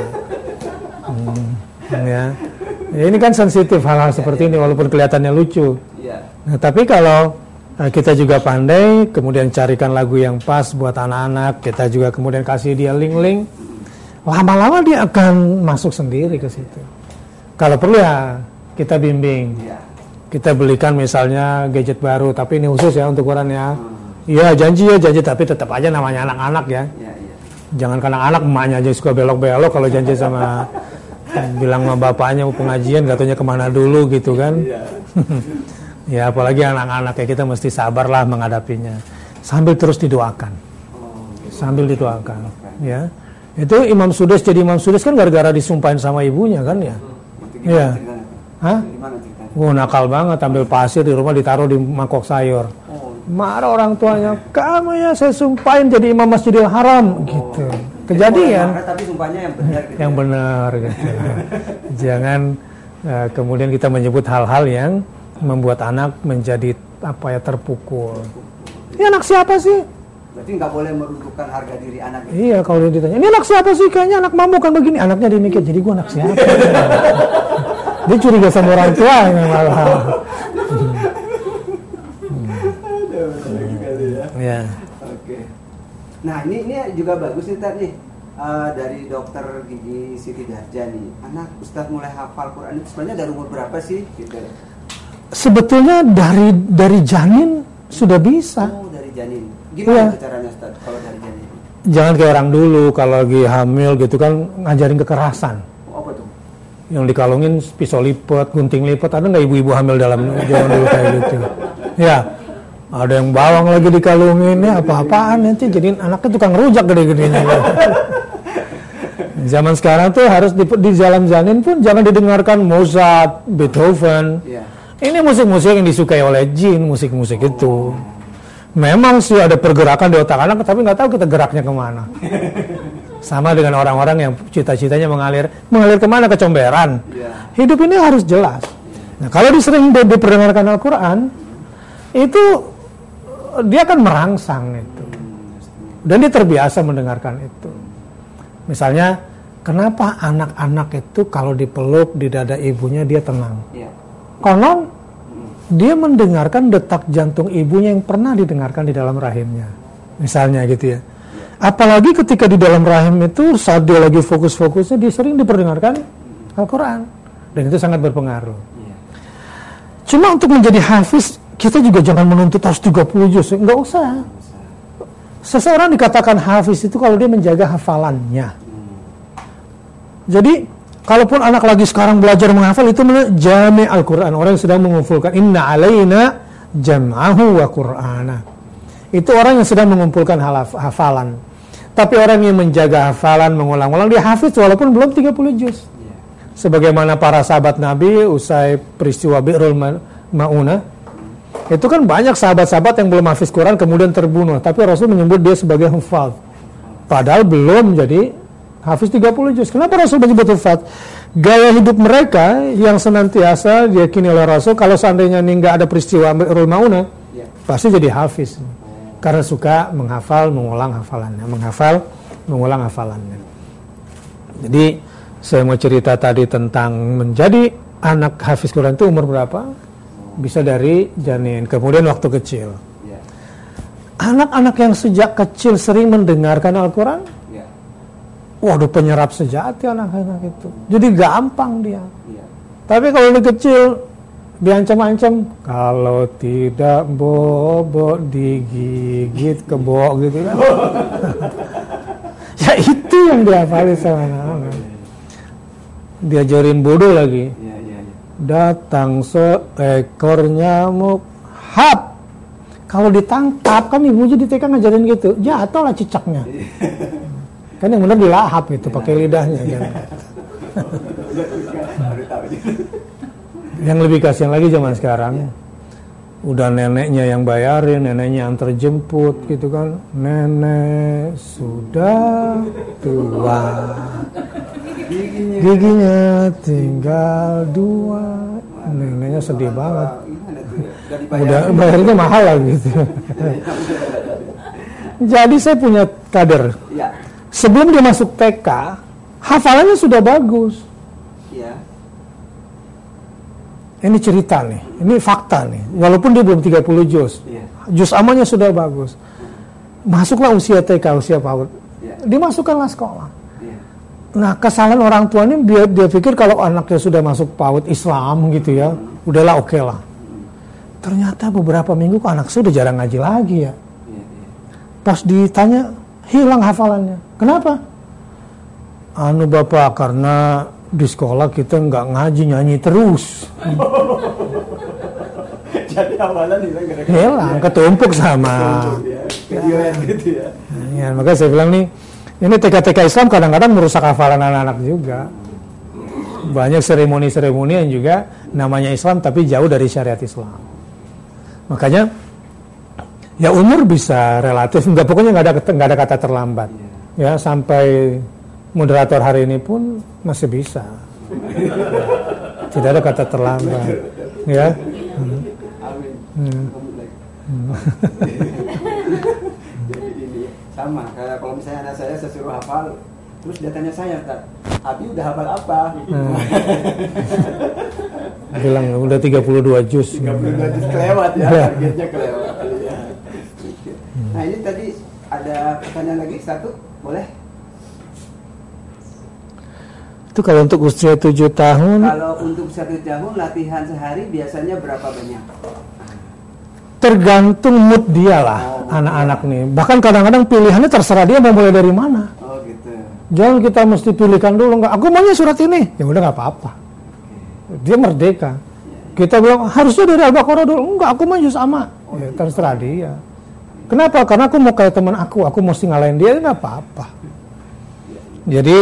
Ya, ini kan sensitif hal-hal seperti ini, walaupun kelihatannya lucu. Nah, tapi kalau kita juga pandai, kemudian carikan lagu yang pas buat anak-anak, kita juga kemudian kasih dia link-link, lama-lama dia akan masuk sendiri ke situ. Kalau perlu ya kita bimbing, kita belikan misalnya gadget baru, tapi ini khusus ya untuk Quran ya. Iya janji, tapi tetap aja namanya anak-anak ya. Jangan karena anak emaknya aja suka belok-belok kalau janji sama bilang sama bapaknya mau pengajian, katanya kemana dulu gitu kan. Ya apalagi anak-anak ya kita mesti sabarlah menghadapinya, sambil terus didoakan, ya. Itu Imam Sudes jadi Imam Sudes kan gara-gara disumpahin sama ibunya kan ya. Iya. Hah? Nakal banget, ambil pasir di rumah ditaruh di mangkok sayur. Marah orang tuanya, kamu ya saya sumpahin jadi Imam Masjidil Haram gitu. Kejadian. Tapi sumpahnya yang benar gitu. Yang benar gitu. Jangan kemudian kita menyebut hal-hal yang membuat anak menjadi terpukul. Ini anak siapa sih? Berarti nggak boleh meruntuhkan harga diri anak. Iya, kalau ditanya, ini anak siapa sih? Kayaknya anak mamu kan begini. Anaknya dimikir, jadi gua anak siapa? Dia curiga sama orang tuanya malah. Ya. Oke. Nah ini juga bagus nih tadi dari dokter gigi Siti Darja nih. Anak Ustadz mulai hafal Quran itu sebenarnya dari umur berapa sih? Gitu. Sebetulnya dari janin sudah bisa. Oh dari janin. Gimana caranya Ustadz kalau dari janin? Jangan kayak orang dulu kalau lagi hamil gitu kan ngajarin kekerasan. Apa tuh? yang dikalungin pisau lipat, gunting lipat. Ada nggak ibu-ibu hamil dalam zaman dulu kayak gitu? Ya, ada yang bawang lagi dikalungin, ya apa-apaan nanti jadi anaknya tukang rujak gede-gedenya. Zaman sekarang tuh harus di jalan-jalanin pun jangan didengarkan Mozart, Beethoven. Ini musik-musik yang disukai oleh jin, musik-musik itu. Memang sih ada pergerakan di otak anak, tapi nggak tahu kita geraknya kemana. Sama dengan orang-orang yang cita-citanya mengalir kemana? Ke comberan. Hidup ini harus jelas. Nah, kalau disering diperdengarkan Al-Quran, itu dia akan merangsang itu. Dan dia terbiasa mendengarkan itu. Misalnya, kenapa anak-anak itu kalau dipeluk di dada ibunya dia tenang? Konon dia mendengarkan detak jantung ibunya yang pernah didengarkan di dalam rahimnya. Misalnya gitu ya. Apalagi ketika di dalam rahim itu saat dia lagi fokus-fokusnya, dia sering diperdengarkan Al-Quran. Dan itu sangat berpengaruh. Cuma untuk menjadi hafiz, kita juga jangan menuntut harus 30 juz. Enggak usah. Seseorang dikatakan hafiz itu kalau dia menjaga hafalannya. Jadi, kalaupun anak lagi sekarang belajar menghafal, itu jami' Al-Quran. Orang yang sedang mengumpulkan. Inna alaina jam'ahu wa qur'ana. Itu orang yang sedang mengumpulkan hafalan. Tapi orang yang menjaga hafalan, mengulang-ulang, dia hafiz walaupun belum 30 juz. Sebagaimana para sahabat Nabi, usai peristiwa Bi'rul Ma'unah, itu kan banyak sahabat-sahabat yang belum hafiz Quran kemudian terbunuh. Tapi Rasul menyebut dia sebagai hufaz. Padahal belum jadi hafiz 30 juz. Kenapa Rasul menyebut hufaz? Gaya hidup mereka yang senantiasa diyakini oleh Rasul, kalau seandainya ini nggak ada peristiwa Bi'rul Ma'unah, pasti jadi hafiz. Karena suka menghafal, mengulang hafalannya. Menghafal, mengulang hafalannya. Jadi, saya mau cerita tadi tentang menjadi anak hafiz Quran itu umur berapa? Bisa dari janin, kemudian waktu kecil. Anak-anak yang sejak kecil sering mendengarkan Al-Quran, waduh, penyerap sejati anak-anak itu. Jadi gampang dia. Tapi kalau di kecil, diancam-ancam, kalau tidak bobo digigit kebo gitu kan. Ya itu yang dihafali sama anak-anak. Diajarin bodoh lagi. Datang seekor nyamuk, hap. Kalau ditangkap kan ibu jadi TK ngajarin gitu, jatuh lah cicaknya. Kan yang benar dilahap itu pakai lidahnya kan. Yang lebih kasihan lagi zaman sekarang, udah neneknya yang bayarin, neneknya antar jemput gitu kan. Nenek sudah tua, giginya tinggal 2. Neneknya sedih banget. Udah bayarnya mahal lah gitu. Jadi saya punya kader. Sebelum dia masuk TK, hafalannya sudah bagus. Ini cerita nih, ini fakta nih. Walaupun dia belum 30 juz, juz amalnya sudah bagus. Masuklah usia TK, usia PAUD, dimasukkanlah sekolah. Nah, kesalahan orang tua ini dia pikir kalau anaknya sudah masuk PAUD Islam gitu ya, udahlah oke lah. Ternyata beberapa minggu kok anak sudah jarang ngaji lagi ya. Pas ditanya, hilang hafalannya. Kenapa? Anu Bapak, karena di sekolah kita nggak ngaji, nyanyi terus. Jadi awalan hilang, ketumpuk sama. Gitu ya. Ya, makanya saya bilang nih, ini TK-TK Islam kadang-kadang merusak hafalan anak-anak juga. Banyak seremoni-seremoni yang juga namanya Islam tapi jauh dari syariat Islam. Makanya ya umur bisa relatif, pokoknya nggak ada kata terlambat. Ya, sampai moderator hari ini pun masih bisa. Tidak ada kata terlambat. Ya. Jadi ini sama kayak kalau misalnya anak saya suruh hafal, terus dia tanya saya, Abi udah hafal apa? Bilang udah 32 juz. 32 juz kelewat ya, targetnya kelewat. Nah ini tadi ada pertanyaan lagi satu, boleh? Itu kalau untuk usia 7 tahun. Kalau untuk 1 tahun latihan sehari biasanya berapa banyak? Tergantung mood dia lah, anak-anak nih. Bahkan kadang-kadang pilihannya terserah dia mau mulai dari mana. Oh gitu. Jangan kita mesti pilihkan dulu, enggak, aku maunya surat ini. Ya udah nggak apa-apa. Dia merdeka. Kita bilang harusnya dari Al-Baqarah dulu. Enggak, aku mau juz amma. Ya, terserah dia. Kenapa? Karena aku mau kayak teman aku mesti ngalahin dia, nggak apa-apa. Jadi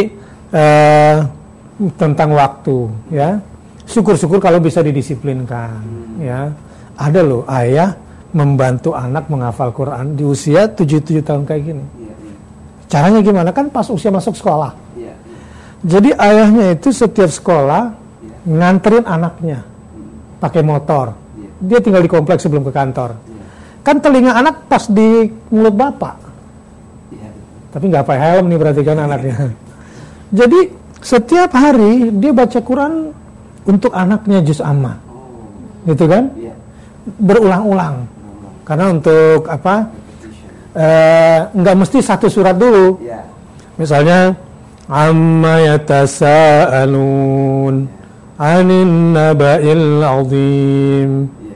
tentang waktu, ya. Syukur-syukur kalau bisa didisiplinkan, ya. Ada loh ayah membantu anak menghafal Quran di usia 7 tahun kayak gini. Caranya gimana? Kan pas usia masuk sekolah. Jadi ayahnya itu setiap sekolah nganterin anaknya pakai motor. Dia tinggal di kompleks sebelum ke kantor. Kan telinga anak pas di mulut bapak. Tapi nggak pakai helm nih, berarti kan anaknya. Jadi setiap hari dia baca Quran untuk anaknya juz amma. Gitu kan? Berulang-ulang. Karena untuk apa? Nggak mesti satu surat dulu. Misalnya amma yatasaalun 'anil naba'il 'azim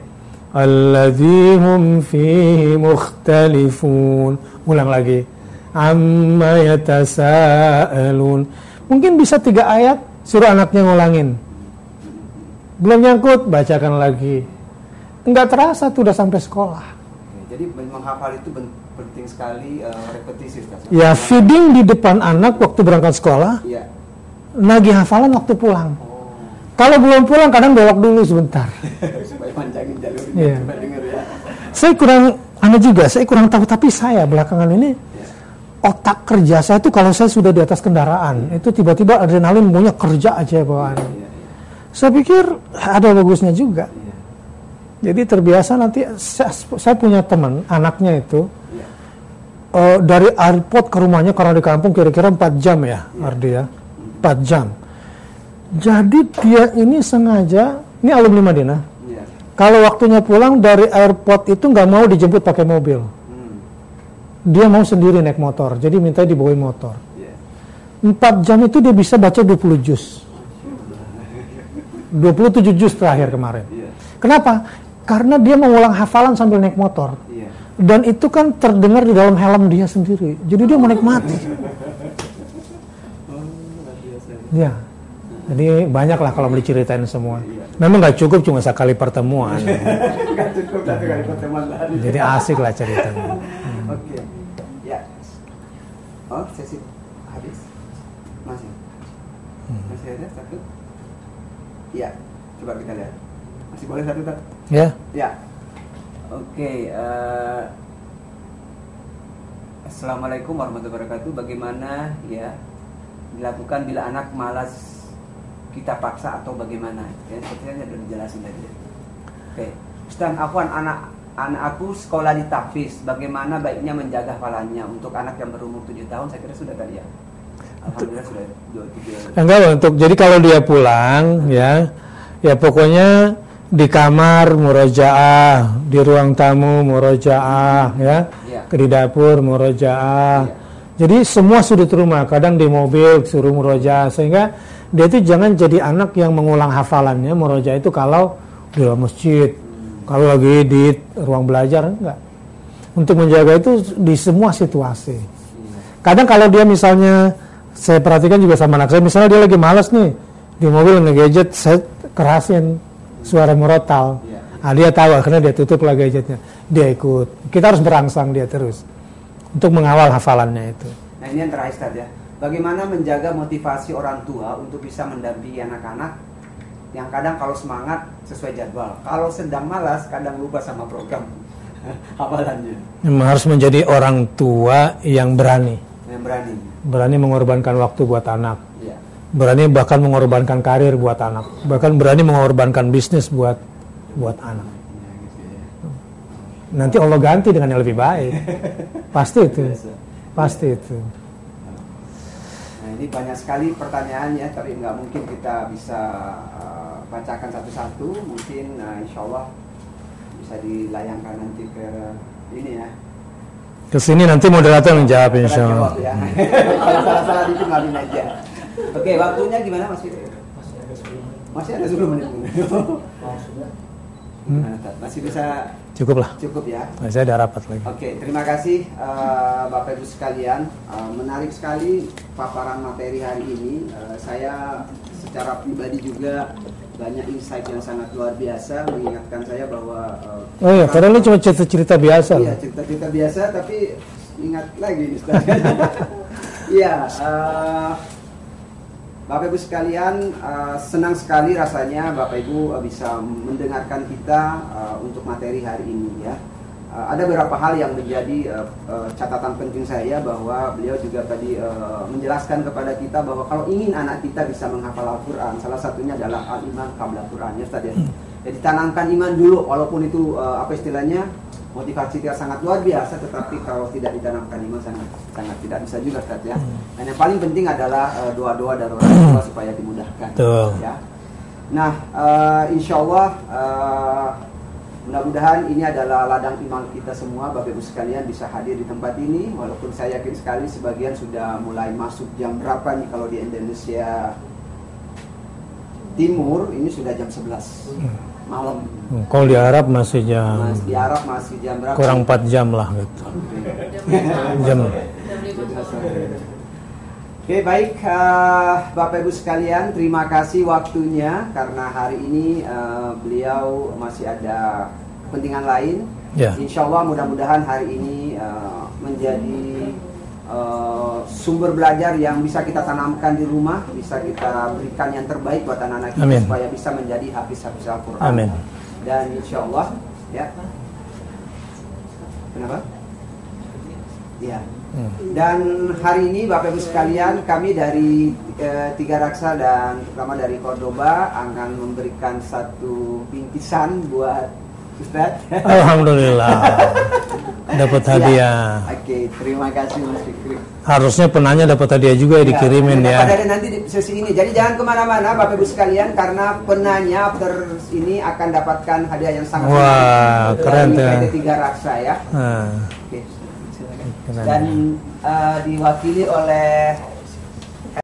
alladzi hum fihi mukhtalifun. Ulang lagi. Amma yatasaalun. Mungkin bisa 3 ayat, suruh anaknya ngulangin. Belum nyangkut, bacakan lagi. Enggak terasa tuh udah sampai sekolah. Jadi menghafal itu penting sekali, repetisi. Ya, feeding di depan anak waktu berangkat sekolah. Nagih hafalan waktu pulang. Kalau belum pulang kadang belok dulu sebentar. Supaya panjangin jalurnya. Saya kurang tahu, tapi saya belakangan ini otak kerja saya tuh kalau saya sudah di atas kendaraan, itu tiba-tiba adrenalin maunya kerja aja bawaan. Saya pikir ada bagusnya juga. Jadi terbiasa nanti, saya punya teman, anaknya itu, dari airport ke rumahnya, karena di kampung kira-kira 4 jam ya, Ardi ya, 4 jam. Jadi dia ini sengaja, ini alumni Madinah, kalau waktunya pulang dari airport itu nggak mau dijemput pakai mobil. Dia mau sendiri naik motor, jadi minta dibawain motor. 4 jam itu dia bisa baca 20 juz. 27 juz terakhir kemarin. Kenapa? Karena dia mengulang hafalan sambil naik motor. Dan itu kan terdengar di dalam helm dia sendiri. Jadi dia menikmati. Ya. Jadi banyak lah kalau beli ceritain semua. Memang nggak cukup cuma sekali pertemuan. Nggak cukup satu kali pertemuan. Jadi asik lah ceritanya. Oke. Ya. Oh, sesi habis. Masih ada satu? Ya. Coba kita lihat. Masih boleh satu tak? Ya. Ya. Oke. Assalamualaikum warahmatullahi wabarakatuh. Bagaimana ya dilakukan bila anak malas kita paksa atau bagaimana? Ya, sepertinya sudah dijelasin tadi. Oke. Ustaz, anak aku sekolah di tahfiz. Bagaimana baiknya menjaga hafalannya untuk anak yang berumur 7 tahun? Saya kira sudah tadi ya. Alhamdulillah sudah 27. Enggak, untuk jadi kalau dia pulang ya pokoknya di kamar murojaah, di ruang tamu murojaah ya, di dapur murojaah. Jadi semua sudut rumah, kadang di mobil suruh murojaah, sehingga dia itu jangan jadi anak yang mengulang hafalannya murojaah itu kalau di dalam masjid, kalau lagi di ruang belajar, enggak. Untuk menjaga itu di semua situasi. Kadang kalau dia misalnya, saya perhatikan juga sama anak saya, misalnya dia lagi malas nih di mobil nge-gadget, saya kerasin suara murotal. Dia tahu, akhirnya dia tutup lah gadgetnya, dia ikut. Kita harus berangsang dia terus untuk mengawal hafalannya itu. Nah, ini yang terakhir Ustaz ya. Bagaimana menjaga motivasi orang tua untuk bisa mendampingi anak-anak yang kadang kalau semangat sesuai jadwal, kalau sedang malas kadang lupa sama program hafalannya. Harus menjadi orang tua yang berani. Berani mengorbankan waktu buat anak. Berani bahkan mengorbankan karir buat anak. Bahkan berani mengorbankan bisnis buat anak. Nanti Allah ganti dengan yang lebih baik. Pasti itu. Nah, ini banyak sekali pertanyaan ya, tapi nggak mungkin kita bisa bacakan satu-satu. Mungkin insya Allah bisa dilayangkan nanti ke ini ya. Kesini nanti moderator menjawab insya Allah. Ya. Kalau salah-salah itu ngalin aja. Oke, waktunya gimana Mas? Masih ada 10 menit. Gimana, Ustaz? Masih bisa Cukup lah. cukup ya? Saya ada rapat lagi. Oke, terima kasih Bapak Ibu sekalian. Menarik sekali paparan materi hari ini. Saya secara pribadi juga banyak insight yang sangat luar biasa, mengingatkan saya bahwa Oh ya, padahal ini cuma cerita-cerita biasa. iya, cerita-cerita biasa, tapi ingat lagi nih, Ustaz. Iya, Bapak Ibu sekalian, senang sekali rasanya Bapak Ibu bisa mendengarkan kita untuk materi hari ini ya. Ada beberapa hal yang menjadi catatan penting saya, bahwa beliau juga tadi menjelaskan kepada kita bahwa kalau ingin anak kita bisa menghafal Al-Quran, salah satunya adalah al-iman qabla Quran ya Ustaz ya. Jadi tanamkan iman dulu, walaupun itu apa istilahnya, motivasi kita sangat luar biasa, tetapi kalau tidak ditanamkan iman sangat tidak bisa juga Ustaz ya. Dan yang paling penting adalah doa-doa dari orang tua supaya dimudahkan. Betul. Ya. Nah, insya Allah mudah-mudahan ini adalah ladang iman kita semua, Bapak Ibu sekalian bisa hadir di tempat ini. Walaupun saya yakin sekali sebagian sudah mulai masuk jam berapa nih kalau di Indonesia Timur, ini sudah jam 11 malam. Kalau di Arab masih jam Di Arab masih jam berapa? kurang 4 jam lah gitu. Jam. Oke, baik Bapak Ibu sekalian, terima kasih waktunya, karena hari ini beliau masih ada kepentingan lain. Ya. Insya Allah mudah-mudahan hari ini menjadi sumber belajar yang bisa kita tanamkan di rumah, bisa kita berikan yang terbaik buat anak-anak kita. Amin. Supaya bisa menjadi hafiz-hafiz Al-Quran. Amin. Dan insya Allah ya. Kenapa? Ya. Dan hari ini Bapak Ibu sekalian, kami dari Tiga Raksa dan terutama dari Cordoba akan memberikan satu bingkisan buat Ustaz. Alhamdulillah. Dapat hadiah. Ya. Oke, terima kasih Mas Fikri. Harusnya penanya dapat hadiah juga ya, dikirimin ya. Pada nanti di sesi ini. Jadi jangan kemana-mana Bapak Ibu sekalian, karena penanya after ini akan dapatkan hadiah yang sangat Wah, keren dari tuh. PT Tiga Raksa ya. Nah, Oke, silakan. keren. Dan diwakili oleh